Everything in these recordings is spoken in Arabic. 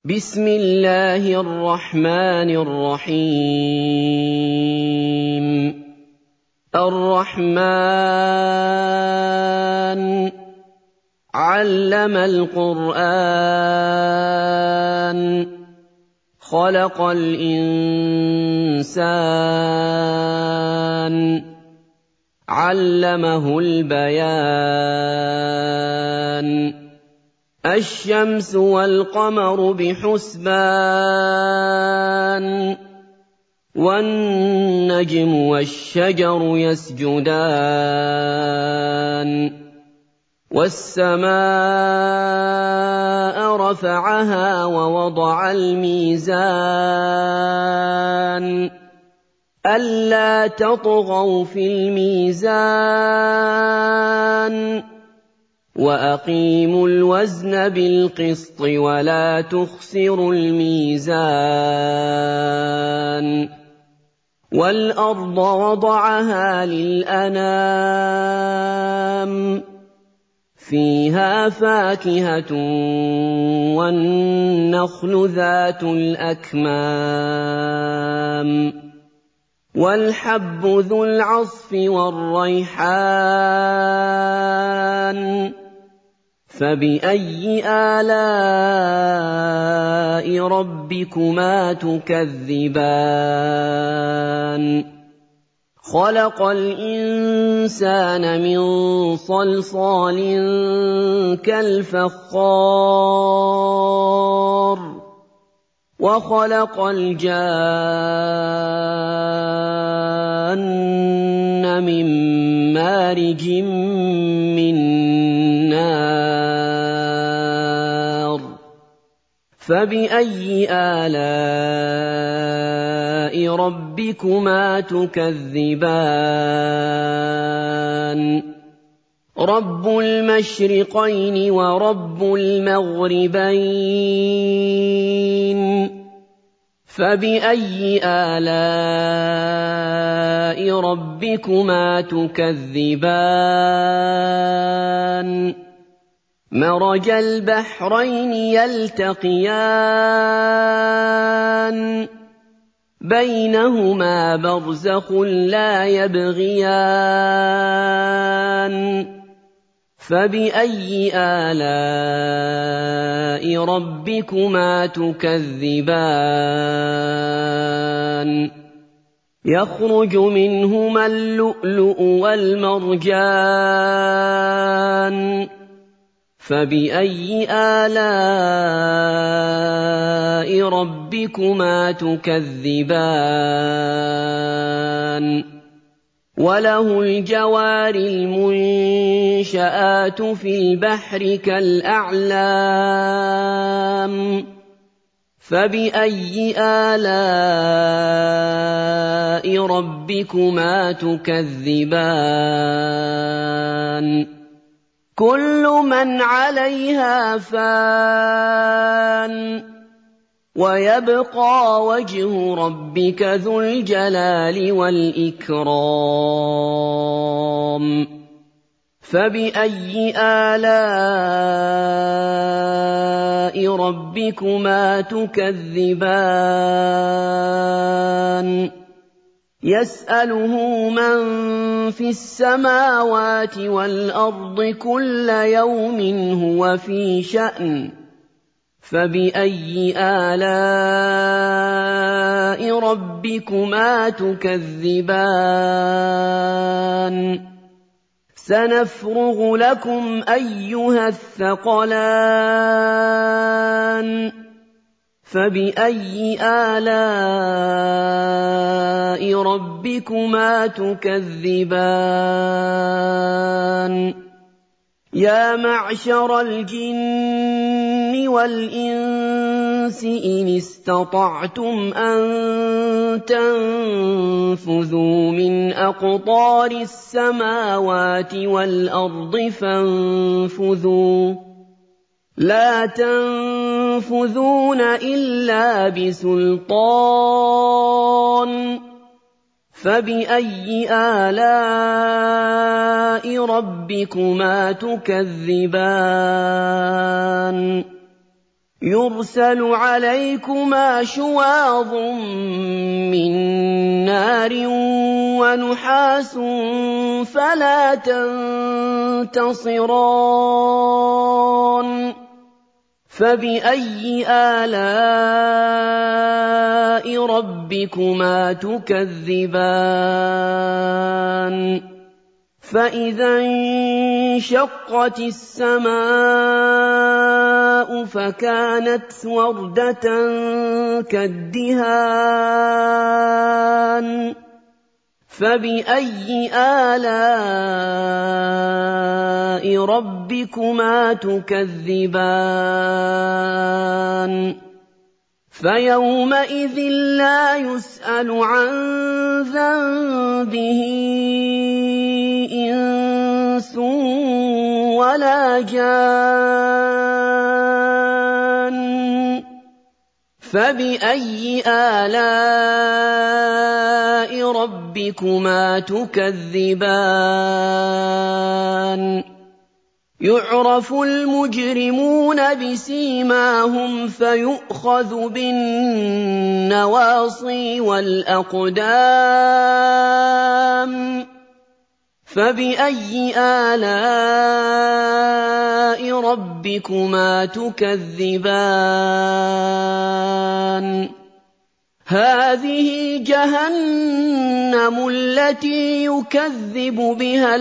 بسم الله الرحمن الرحيم الرحمن علم القرآن خلق الإنسان علمه البيان الشمس والقمر بحسبان والنجم والشجر يسجدان والسماء رفعها ووضع الميزان ألا تطغوا في الميزان وأقيموا الوزن بالقسط ولا تخسروا الميزان والأرض وضعها للأنام فيها فاكهة والنخل ذات الأكمام والحب ذو العصف والريحان فبأي آلاء ربكما تكذبان خلق الإنسان من صلصال كالفخار وخلق الجان من مارج من نار فبأي آلاء ربكما تكذبان رب المشرقين ورب المغربين فبأي آلاء ربكما تكذبان مرج البحرين يلتقيان بينهما برزخ لا يبغيان فبأي آلاء ربكما تكذبان يخرج منهما اللؤلؤ والمرجان فبأي آلاء ربكما تكذبان وله الجوار المنشآت في البحر كالأعلام فبأي آلاء ربكما تكذبان كل من عليها فان ويبقى وجه ربك ذو الجلال والإكرام فبأي آلاء ربكما تكذبان يسأله من في السماوات والأرض كل يوم هو في شأن فبأي آلاء ربكما تكذبان سنفرغ لكم أيها الثقلان فبأي آلاء ربكما تكذبان يا معشر الجن والإنس إن استطعتم أن تنفذوا من أقطار السماوات والأرض فانفذوا لا تنفذون إلا بسلطان فبأي آلاء ربكما تكذبان يُرْسَلُ عَلَيْكُمَا شُوَاظٌ مِّن نَّارٍ وَنُحَاسٌ فَلَا تَنتَصِرَانِ فَبِأَيِّ آلَاءِ رَبِّكُمَا تُكَذِّبَانِ فَإِذَا انشَقَّتِ السَّمَاءُ فَكَانَتْ وَرْدَةً كَالدِّهَانِ فَبِأَيِّ آلَاءِ رَبِّكُمَا تُكَذِّبَانِ فَيَوْمَئِذٍ لَّا يُسْأَلُ عَن ذَنبِهِ إِنسٌ وَلَا جَانٌّ فَبِأَيِّ آلَاءِ رَبِّكُمَا تُكَذِّبَانِ يُعْرَفُ الْمُجْرِمُونَ بِسِيمَاهُمْ فَيُؤْخَذُ بِالنَّوَاصِي وَالْأَقْدَامِ فَبِأَيِّ آلَاءِ رَبِّكُمَا تُكَذِّبَانِ هَٰذِهِ جَهَنَّمُ الَّتِي يُكَذِّبُ بِهَا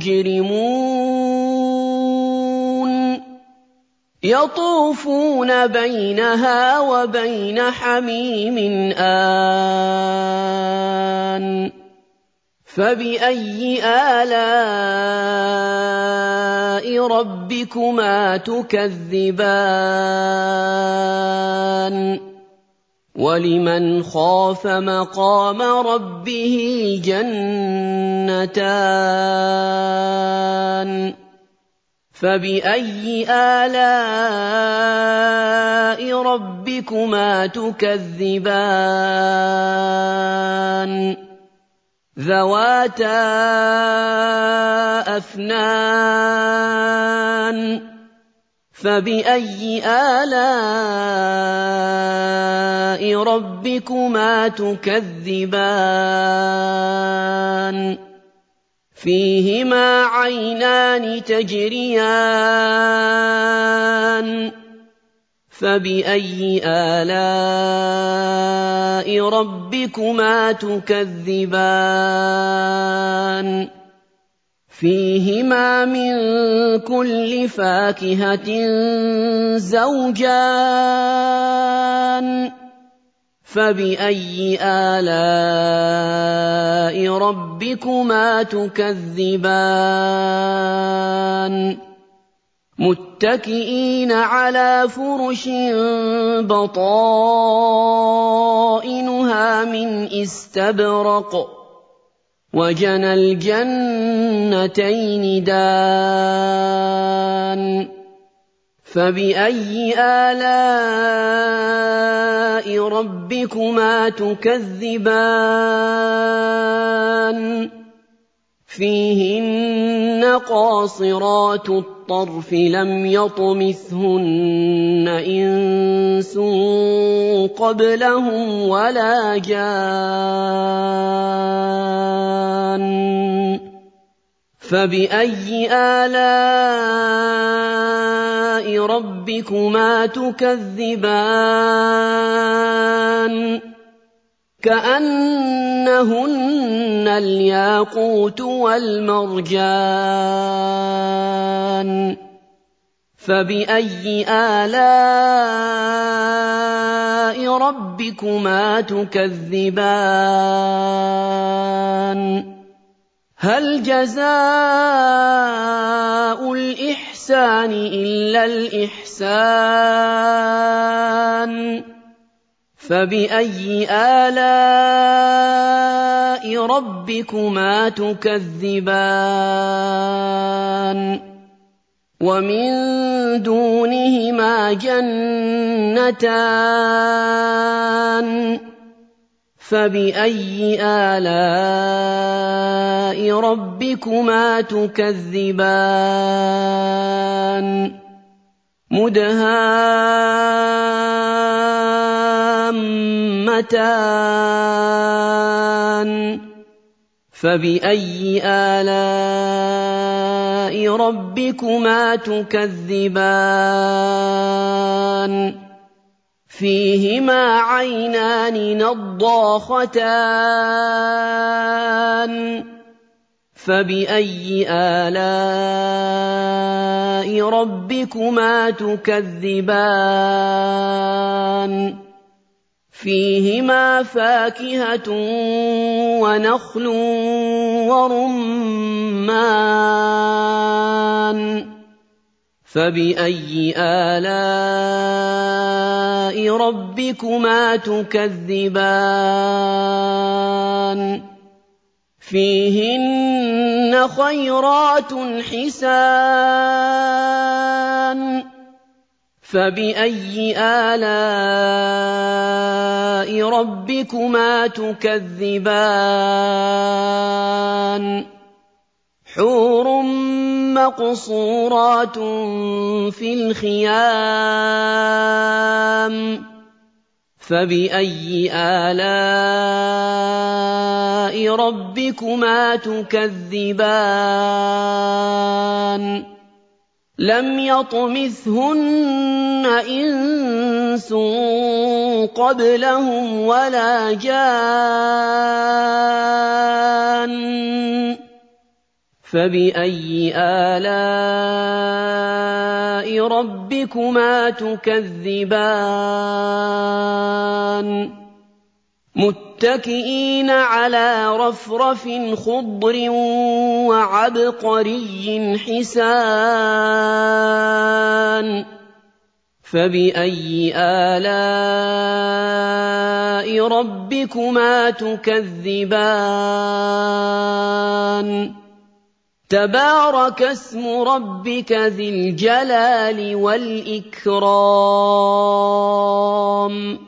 الْمُجْرِمُونَ يَطُوفُونَ بَيْنَهَا وَبَيْنَ حَمِيمٍ آنٍ فَبِأَيِّ آلَاءِ رَبِّكُمَا تُكَذِّبَانِ وَلِمَنْ خَافَ مَقَامَ رَبِّهِ جَنَّتَانِ فَبِأَيِّ آلَاءِ رَبِّكُمَا تُكَذِّبَانِ ذَوَاتَا أَفْنَانٍ فَبِأَيِّ آلَاءِ رَبِّكُمَا تُكَذِّبَانِ فِيهِمَا عَيْنَانِ تَجْرِيَانِ فَبِأَيِّ آلَاءِ رَبِّكُمَا تُكَذِّبَانِ فِيهِمَا مِن كُلِّ فَاكِهَةٍ زَوْجَانِ فَبِأَيِّ آلَاءِ رَبِّكُمَا تُكَذِّبَانِ مُتَّكِئِينَ عَلَىٰ فُرُشٍ بَطَائِنُهَا مِنْ إِسْتَبْرَقٍ وَجَنَى الْجَنَّتَيْنِ دَانٍ فَبِأَيِّ آلَاءِ رَبِّكُمَا تُكَذِّبَانِ فِيهِنَّ قَاصِرَاتُ الطَّرْفِ لَمْ يَطْمِثْهُنَّ إِنسٌ قَبْلَهُمْ وَلَا جَانٌّ فَبِأَيِّ آلَاءِ رَبِّكُمَا تُكَذِّبَانِ كَأَنَّهُنَّ الْيَاقُوتُ وَالْمَرْجَانُ فَبِأَيِّ آلَاءِ رَبِّكُمَا تُكَذِّبَانِ هَلْ جَزَاءُ الْإِحْسَانِ إِلَّا الْإِحْسَانُ فَبِأَيِّ آلَاءِ رَبِّكُمَا تُكَذِّبَانِ وَمِن دُونِهِمَا جَنَّتَانِ فَبِأَيِّ آلَاءِ رَبِّكُمَا تُكَذِّبَانِ مُدْهَامَّتَانِ فَبِأَيِّ آلَاءِ رَبِّكُمَا تُكَذِّبَانِ فِيهِمَا عَيْنَانِ نَضَّاخَتَانِ فَبِأَيِّ آلَاءِ رَبِّكُمَا تُكَذِّبَانِ فِيهِمَا فَاكِهَةٌ وَنَخْلٌ وَرُمَّانٌ فَبِأَيِّ آلَاءِ رَبِّكُمَا تُكَذِّبَانِ فِيهِنَّ خَيْرَاتٌ حِسَانٌ فَبِأَيِّ آلَاءِ رَبِّكُمَا تُكَذِّبَانِ حُورٌ مَّقْصُورَاتٌ فِي الْخِيَامِ فَبِأَيِّ آلَاءِ رَبِّكُمَا تُكَذِّبَانِ لَمْ يَطْمِثْهُنَّ إِنسٌ قَبْلَهُمْ وَلَا جَانٌّ فَبِأَيِّ آلَاءِ رَبِّكُمَا تُكَذِّبَانِ مُتَّكِئِينَ عَلَىٰ رَفْرَفٍ خُضْرٍ وَعَبْقَرِيٍّ حِسَانٍ فَبِأَيِّ آلَاءِ رَبِّكُمَا تُكَذِّبَانِ تَبَارَكَ اسْمُ رَبِّكَ ذِي الْجَلَالِ وَالْإِكْرَامِ